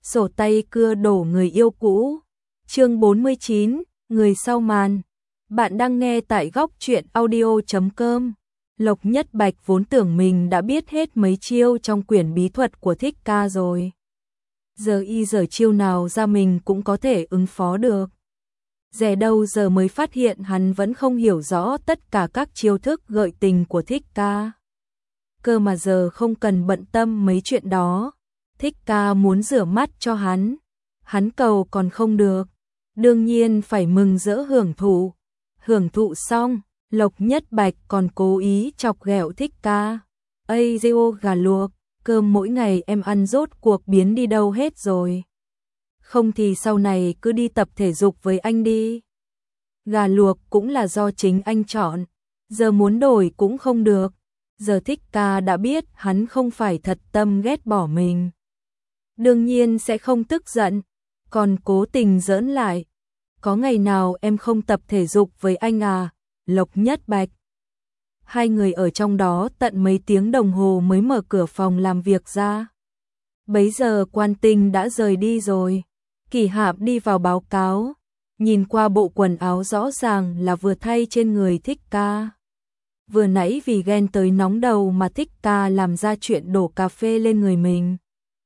sổ tay cưa đổ người yêu cũ. Chương 49, người sau màn. Bạn đang nghe tại góc truyện audio.com. Lộc Nhất Bạch vốn tưởng mình đã biết hết mấy chiêu trong quyển bí thuật của Thích Ca rồi. Giờ chiêu nào ra mình cũng có thể ứng phó được. Dè đâu giờ mới phát hiện hắn vẫn không hiểu rõ tất cả các chiêu thức gợi tình của Thích Ca. Cơ mà giờ không cần bận tâm mấy chuyện đó. Thích Ca muốn rửa mắt cho hắn cầu còn không được, đương nhiên phải mừng rỡ hưởng thụ. Hưởng thụ xong, Lộc Nhất Bạch còn cố ý chọc ghẹo Thích Ca. Ây dêu gà luộc, cơm mỗi ngày em ăn rốt cuộc biến đi đâu hết rồi. Không thì sau này cứ đi tập thể dục với anh đi. Gà luộc cũng là do chính anh chọn, giờ muốn đổi cũng không được. Giờ Thích Ca đã biết hắn không phải thật tâm ghét bỏ mình, đương nhiên sẽ không tức giận, còn cố tình giỡn lại. Có ngày nào em không tập thể dục với anh à, Lộc Nhất Bạch? Hai người ở trong đó tận mấy tiếng đồng hồ mới mở cửa phòng làm việc ra. Bấy giờ Quan Tinh đã rời đi rồi. Kỳ Hạp đi vào báo cáo, nhìn qua bộ quần áo rõ ràng là vừa thay trên người Thích Ca. Vừa nãy vì ghen tới nóng đầu mà Thích Ca làm ra chuyện đổ cà phê lên người mình.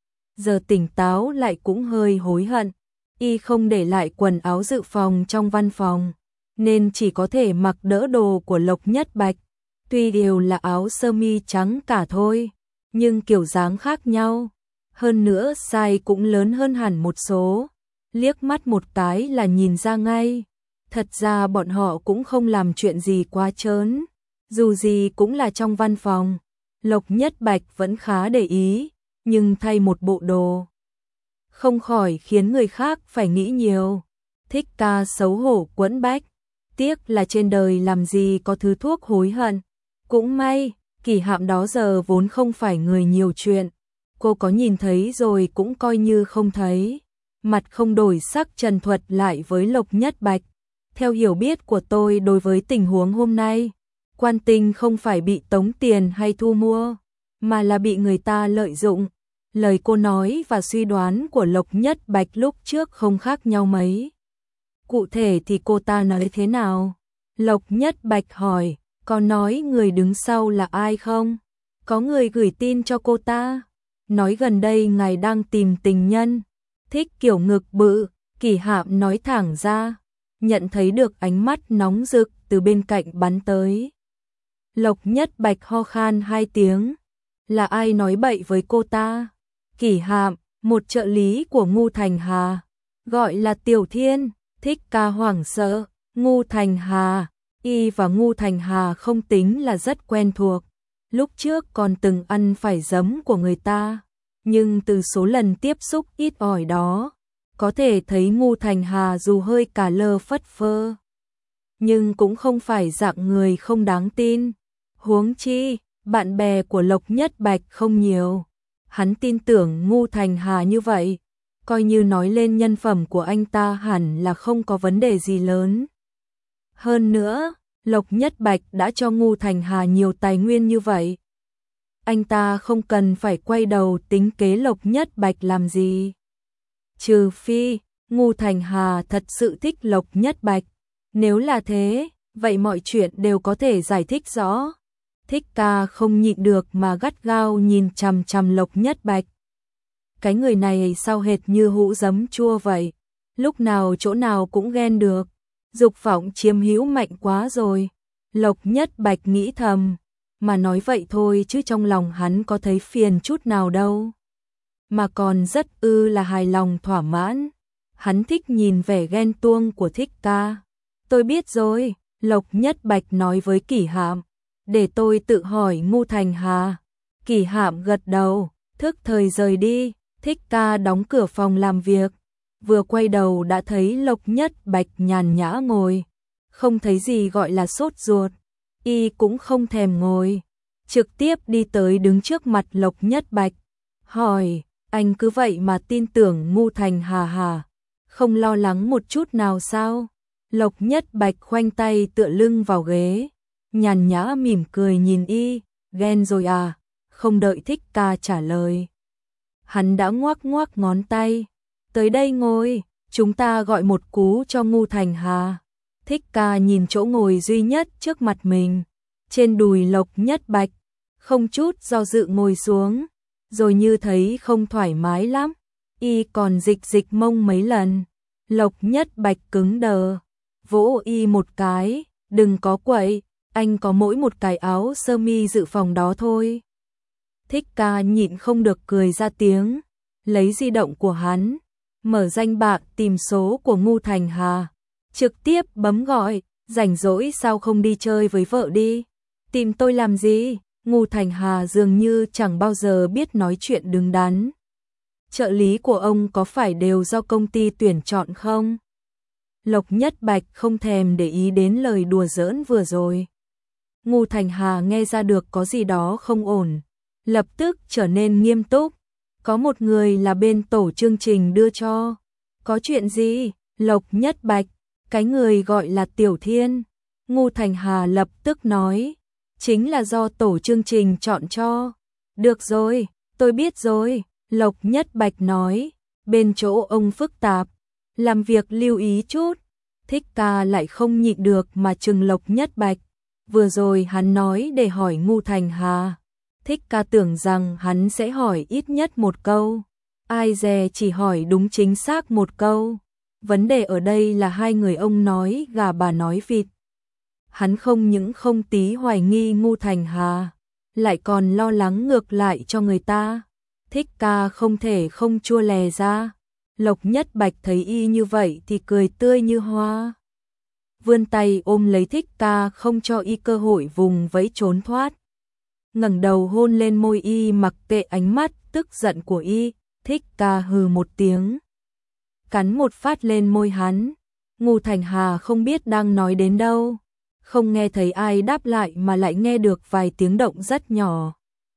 Giờ tỉnh táo lại cũng hơi hối hận, y không để lại quần áo dự phòng trong văn phòng, nên chỉ có thể mặc đỡ đồ của Lộc Nhất Bạch. Tuy đều là áo sơ mi trắng cả thôi, nhưng kiểu dáng khác nhau. Hơn nữa size cũng lớn hơn hẳn một số, liếc mắt một cái là nhìn ra ngay. Thật ra bọn họ cũng không làm chuyện gì quá trớn, dù gì cũng là trong văn phòng. Lộc Nhất Bạch vẫn khá để ý, nhưng thay một bộ đồ không khỏi khiến người khác phải nghĩ nhiều. Thích Ca xấu hổ quẫn bách, tiếc là trên đời làm gì có thứ thuốc hối hận. Cũng may, Kỳ Hạm đó giờ vốn không phải người nhiều chuyện, cô có nhìn thấy rồi cũng coi như không thấy. Mặt không đổi sắc trần thuật lại với Lộc Nhất Bạch. Theo hiểu biết của tôi đối với tình huống hôm nay, Quan Tinh không phải bị tống tiền hay thu mua, mà là bị người ta lợi dụng. Lời cô nói và suy đoán của Lộc Nhất Bạch lúc trước không khác nhau mấy. Cụ thể thì cô ta nói thế nào? Lộc Nhất Bạch hỏi, có nói người đứng sau là ai không? Có người gửi tin cho cô ta, nói gần đây ngài đang tìm tình nhân, thích kiểu ngực bự. Kỳ Hạm nói thẳng ra, nhận thấy được ánh mắt nóng rực từ bên cạnh bắn tới. Lộc Nhất Bạch ho khan 2 tiếng, là ai nói bậy với cô ta? Kỳ Hạm, một trợ lý của Ngu Thành Hà, gọi là Tiểu Thiên. Thích Ca hoảng sợ, Ngu Thành Hà, y và Ngu Thành Hà không tính là rất quen thuộc, lúc trước còn từng ăn phải giấm của người ta, nhưng từ số lần tiếp xúc ít ỏi đó, có thể thấy Ngu Thành Hà dù hơi cả lơ phất phơ, nhưng cũng không phải dạng người không đáng tin. Huống chi, bạn bè của Lộc Nhất Bạch không nhiều, hắn tin tưởng Ngu Thành Hà như vậy, coi như nói lên nhân phẩm của anh ta hẳn là không có vấn đề gì lớn. Hơn nữa, Lộc Nhất Bạch đã cho Ngu Thành Hà nhiều tài nguyên như vậy, anh ta không cần phải quay đầu tính kế Lộc Nhất Bạch làm gì. Trừ phi, Ngu Thành Hà thật sự thích Lộc Nhất Bạch. Nếu là thế, vậy mọi chuyện đều có thể giải thích rõ. Thích Ca không nhịn được mà gắt gao nhìn chằm chằm Lộc Nhất Bạch. Cái người này sao hệt như hũ giấm chua vậy, lúc nào chỗ nào cũng ghen được, dục vọng chiếm hữu mạnh quá rồi. Lộc Nhất Bạch nghĩ thầm, mà nói vậy thôi chứ trong lòng hắn có thấy phiền chút nào đâu, mà còn rất là hài lòng thỏa mãn. Hắn thích nhìn vẻ ghen tuông của Thích Ca. Tôi biết rồi, Lộc Nhất Bạch nói với Kỳ Hạm, để tôi tự hỏi Ngu Thành Hà. Kỳ Hạm gật đầu, thức thời rời đi. Thích Ca đóng cửa phòng làm việc, vừa quay đầu đã thấy Lộc Nhất Bạch nhàn nhã ngồi, không thấy gì gọi là sốt ruột, y cũng không thèm ngồi, trực tiếp đi tới đứng trước mặt Lộc Nhất Bạch, hỏi, anh cứ vậy mà tin tưởng Ngu Thành Hà hả? Không lo lắng một chút nào sao? Lộc Nhất Bạch khoanh tay tựa lưng vào ghế, nhàn nhã mỉm cười nhìn y, ghen rồi à? Không đợi Thích Ca trả lời, hắn đã ngoắc ngoắc ngón tay. Tới đây ngồi, chúng ta gọi một cú cho Ngu Thành Hà. Thích Ca nhìn chỗ ngồi duy nhất trước mặt mình, trên đùi Lộc Nhất Bạch, không chút do dự ngồi xuống, rồi như thấy không thoải mái lắm, y còn dịch dịch mông mấy lần. Lộc Nhất Bạch cứng đờ, vỗ y một cái, đừng có quậy, anh có mỗi một cái áo sơ mi dự phòng đó thôi. Thích Ca nhịn không được cười ra tiếng, lấy di động của hắn, mở danh bạ tìm số của Ngu Thành Hà, trực tiếp bấm gọi, rảnh rỗi sao không đi chơi với vợ đi, tìm tôi làm gì? Ngu Thành Hà dường như chẳng bao giờ biết nói chuyện đứng đắn. Trợ lý của ông có phải đều do công ty tuyển chọn không? Lộc Nhất Bạch không thèm để ý đến lời đùa giỡn vừa rồi. Ngu Thành Hà nghe ra được có gì đó không ổn, lập tức trở nên nghiêm túc. Có một người là bên tổ chương trình đưa cho. Có chuyện gì? Lộc Nhất Bạch, cái người gọi là Tiểu Thiên. Ngu Thành Hà lập tức nói, chính là do tổ chương trình chọn cho. Được rồi, tôi biết rồi, Lộc Nhất Bạch nói, bên chỗ ông phức tạp, làm việc lưu ý chút. Thích Ca lại không nhịn được mà trừng Lộc Nhất Bạch. Vừa rồi hắn nói để hỏi Ngu Thành Hà. Thích Ca tưởng rằng hắn sẽ hỏi ít nhất một câu. Ai dè chỉ hỏi đúng chính xác một câu. Vấn đề ở đây là hai người ông nói gà bà nói vịt. Hắn không những không tí hoài nghi Ngu Thành Hà, lại còn lo lắng ngược lại cho người ta. Thích Ca không thể không chua lè ra. Lộc Nhất Bạch thấy y như vậy thì cười tươi như hoa, vươn tay ôm lấy Thích Ca không cho y cơ hội vùng vẫy trốn thoát. Ngẩng đầu hôn lên môi y mặc kệ ánh mắt tức giận của y. Thích Ca hừ một tiếng, cắn một phát lên môi hắn. Ngu Thành Hà không biết đang nói đến đâu, không nghe thấy ai đáp lại mà lại nghe được vài tiếng động rất nhỏ.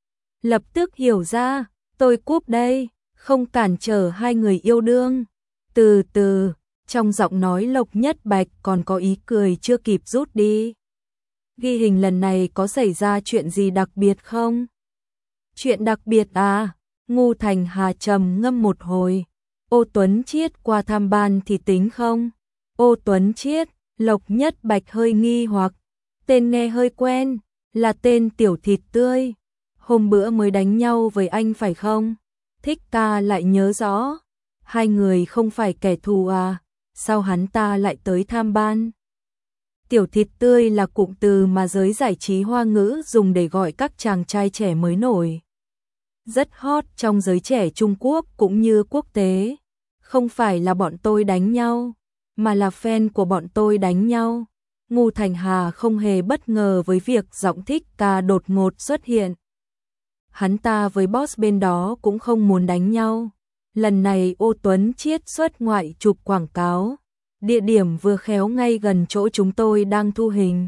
Lập tức hiểu ra, tôi cúp đây, không cản trở hai người yêu đương. Từ từ, trong giọng nói Lộc Nhất Bạch còn có ý cười chưa kịp rút đi. Ghi hình lần này có xảy ra chuyện gì đặc biệt không? Chuyện đặc biệt à? Ngu Thành Hà trầm ngâm một hồi. Ô Tuấn Chiết qua tham ban thì tính không? Ô Tuấn Chiết, Lộc Nhất Bạch hơi nghi hoặc. Tên nghe hơi quen, là tên tiểu thịt tươi. Hôm bữa mới đánh nhau với anh phải không? Thích Ca lại nhớ rõ. Hai người không phải kẻ thù à? Sao hắn ta lại tới tham ban? Tiểu thịt tươi là cụm từ mà giới giải trí Hoa ngữ dùng để gọi các chàng trai trẻ mới nổi. Rất hot trong giới trẻ Trung Quốc cũng như quốc tế. Không phải là bọn tôi đánh nhau, mà là fan của bọn tôi đánh nhau. Ngu Thành Hà không hề bất ngờ với việc giọng Thích Ca đột ngột xuất hiện. Hắn ta với boss bên đó cũng không muốn đánh nhau. Lần này Ô Tuấn Chiết xuất ngoại chụp quảng cáo. Địa điểm vừa khéo ngay gần chỗ chúng tôi đang thu hình,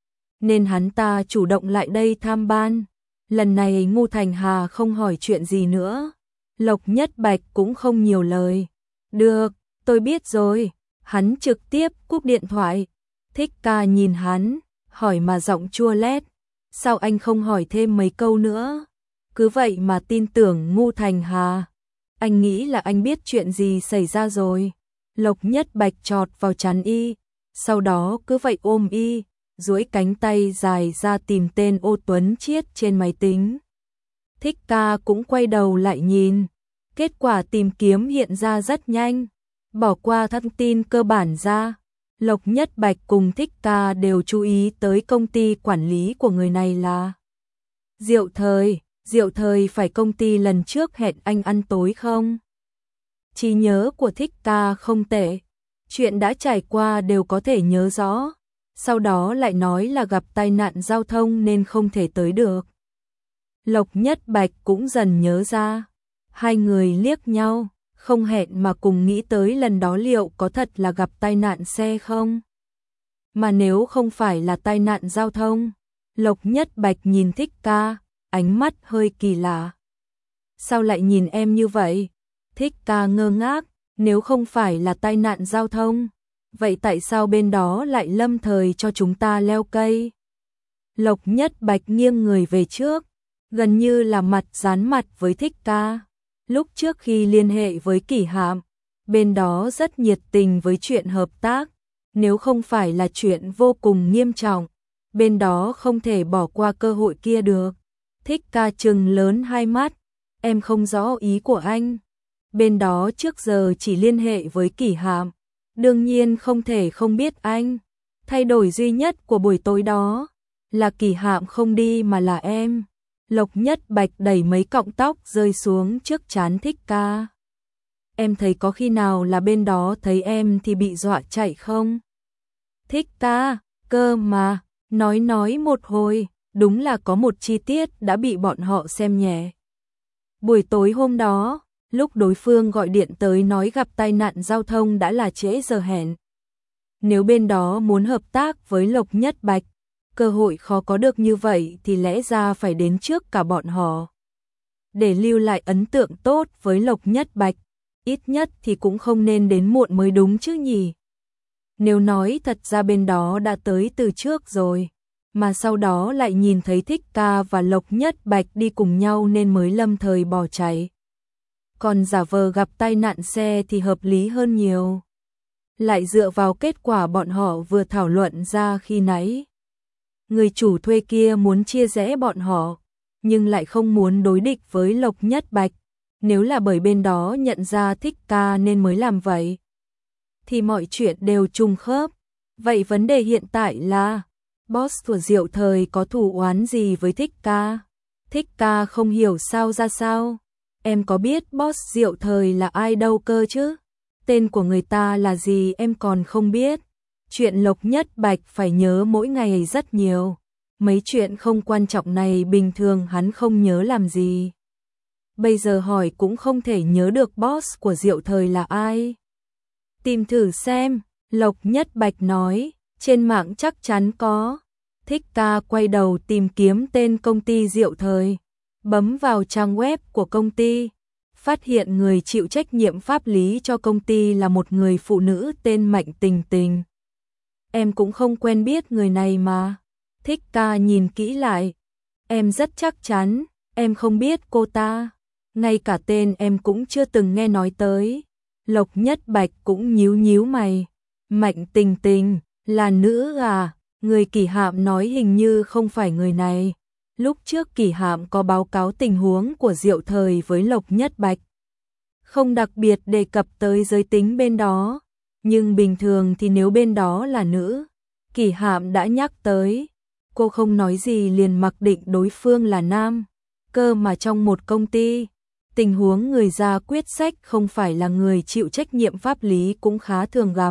nên hắn ta chủ động lại đây tham ban. Lần này Ngu Thành Hà không hỏi chuyện gì nữa. Lộc Nhất Bạch cũng không nhiều lời. Được, tôi biết rồi. Hắn trực tiếp cúp điện thoại. Thích Ca nhìn hắn, hỏi mà giọng chua lét. Sao anh không hỏi thêm mấy câu nữa? Cứ vậy mà tin tưởng Ngu Thành Hà. Anh nghĩ là anh biết chuyện gì xảy ra rồi. Lộc Nhất Bạch chọt vào trán y, sau đó cứ vậy ôm y, duỗi cánh tay dài ra tìm tên Ô Tuấn Chiết trên máy tính. Thích Ca cũng quay đầu lại nhìn, kết quả tìm kiếm hiện ra rất nhanh, bỏ qua thông tin cơ bản ra. Lộc Nhất Bạch cùng Thích Ca đều chú ý tới công ty quản lý của người này là Diệu Thời. Diệu Thời phải công ty lần trước hẹn anh ăn tối không? Trí nhớ của Thích Ca không tệ, chuyện đã trải qua đều có thể nhớ rõ, sau đó lại nói là gặp tai nạn giao thông nên không thể tới được. Lộc Nhất Bạch cũng dần nhớ ra, hai người liếc nhau, không hẹn mà cùng nghĩ tới lần đó liệu có thật là gặp tai nạn xe không? Mà nếu không phải là tai nạn giao thông, Lộc Nhất Bạch nhìn Thích Ca, ánh mắt hơi kỳ lạ. Sao lại nhìn em như vậy? Thích Ca ngơ ngác, nếu không phải là tai nạn giao thông, vậy tại sao bên đó lại lâm thời cho chúng ta leo cây? Lộc Nhất Bạch nghiêng người về trước, gần như là mặt dán mặt với Thích Ca. Lúc trước khi liên hệ với Kỷ Hạm, bên đó rất nhiệt tình với chuyện hợp tác, nếu không phải là chuyện vô cùng nghiêm trọng, bên đó không thể bỏ qua cơ hội kia được. Thích Ca trừng lớn hai mắt, em không rõ ý của anh. Bên đó trước giờ chỉ liên hệ với Kỷ Hạm, đương nhiên không thể không biết anh. Thay đổi duy nhất của buổi tối đó là Kỷ Hạm không đi mà là em. Lộc Nhất Bạch đẩy mấy cọng tóc rơi xuống trước trán Thích Ca. Em thấy có khi nào là bên đó thấy em thì bị dọa chạy không? Thích Ca, cơ mà, nói một hồi, đúng là có một chi tiết đã bị bọn họ xem nhẹ. Buổi tối hôm đó, lúc đối phương gọi điện tới nói gặp tai nạn giao thông đã là trễ giờ hẹn. Nếu bên đó muốn hợp tác với Lộc Nhất Bạch, cơ hội khó có được như vậy thì lẽ ra phải đến trước cả bọn họ. Để lưu lại ấn tượng tốt với Lộc Nhất Bạch, ít nhất thì cũng không nên đến muộn mới đúng chứ nhỉ. Nếu nói thật ra bên đó đã tới từ trước rồi, mà sau đó lại nhìn thấy Thích Ca và Lộc Nhất Bạch đi cùng nhau nên mới lâm thời bỏ chạy. Còn giả vờ gặp tai nạn xe thì hợp lý hơn nhiều. Lại dựa vào kết quả bọn họ vừa thảo luận ra khi nãy. Người chủ thuê kia muốn chia rẽ bọn họ, nhưng lại không muốn đối địch với Lộc Nhất Bạch. Nếu là bởi bên đó nhận ra Thích Ca nên mới làm vậy, thì mọi chuyện đều trùng khớp. Vậy vấn đề hiện tại là, boss của Diệu Thời có thù oán gì với Thích Ca? Thích Ca không hiểu sao ra sao. Em có biết boss Diệu Thời là ai đâu cơ chứ? Tên của người ta là gì em còn không biết. Chuyện Lộc Nhất Bạch phải nhớ mỗi ngày rất nhiều. Mấy chuyện không quan trọng này bình thường hắn không nhớ làm gì. Bây giờ hỏi cũng không thể nhớ được boss của Diệu Thời là ai. Tìm thử xem, Lộc Nhất Bạch nói, trên mạng chắc chắn có. Thích Ca quay đầu tìm kiếm tên công ty Diệu Thời, bấm vào trang web của công ty, phát hiện người chịu trách nhiệm pháp lý cho công ty là một người phụ nữ tên Mạnh Tình Tình. Em cũng không quen biết người này mà. Thích Ca nhìn kỹ lại, em rất chắc chắn, em không biết cô ta, ngay cả tên em cũng chưa từng nghe nói tới. Lộc Nhất Bạch cũng nhíu mày, Mạnh Tình Tình, là nữ à? Người Kỷ Hạm nói hình như không phải người này. Lúc trước Kỷ Hạm có báo cáo tình huống của Diệu Thời với Lộc Nhất Bạch, không đặc biệt đề cập tới giới tính bên đó, nhưng bình thường thì nếu bên đó là nữ, Kỷ Hạm đã nhắc tới, cô không nói gì liền mặc định đối phương là nam. Cơ mà trong một công ty, tình huống người ra quyết sách không phải là người chịu trách nhiệm pháp lý cũng khá thường gặp.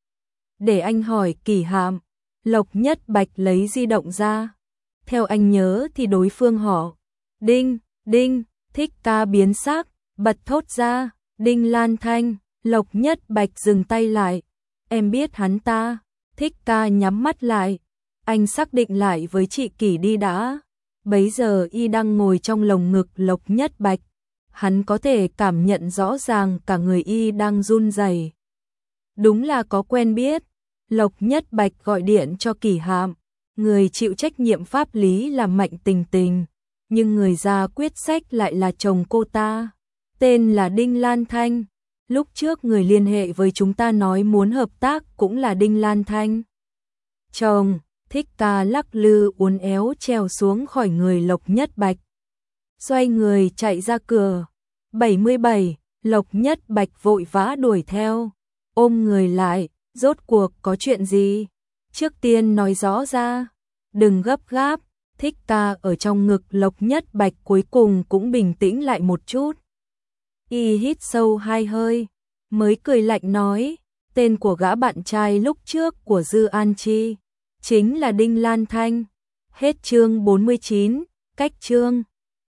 Để anh hỏi Kỷ Hạm. Lộc Nhất Bạch lấy di động ra. Theo anh nhớ thì đối phương họ Đinh, Đinh. Thích Ca biến sắc, bật thốt ra, Đinh Lan Thanh. Lộc Nhất Bạch dừng tay lại. Em biết hắn ta. Thích Ca nhắm mắt lại. Anh xác định lại với chị Kỷ đi đã. Bấy giờ y đang ngồi trong lồng ngực Lộc Nhất Bạch. Hắn có thể cảm nhận rõ ràng cả người y đang run rẩy. Đúng là có quen biết. Lộc Nhất Bạch gọi điện cho Kỷ Hạm, người chịu trách nhiệm pháp lý là Mạnh Tình Tình, nhưng người ra quyết sách lại là chồng cô ta, tên là Đinh Lan Thanh. Lúc trước người liên hệ với chúng ta nói muốn hợp tác cũng là Đinh Lan Thanh. Chồng. Thích Ca lắc lư uốn éo trèo xuống khỏi người Lộc Nhất Bạch, xoay người chạy ra cửa. 77. Lộc Nhất Bạch vội vã đuổi theo, ôm người lại. Rốt cuộc có chuyện gì? Trước tiên nói rõ ra. Đừng gấp gáp. Thích Ca ở trong ngực Lộc Nhất Bạch cuối cùng cũng bình tĩnh lại một chút. Y hít sâu hai hơi, mới cười lạnh nói, tên của gã bạn trai lúc trước của Dư An Chi chính là Đinh Lan Thanh. Hết chương 49, cách chương.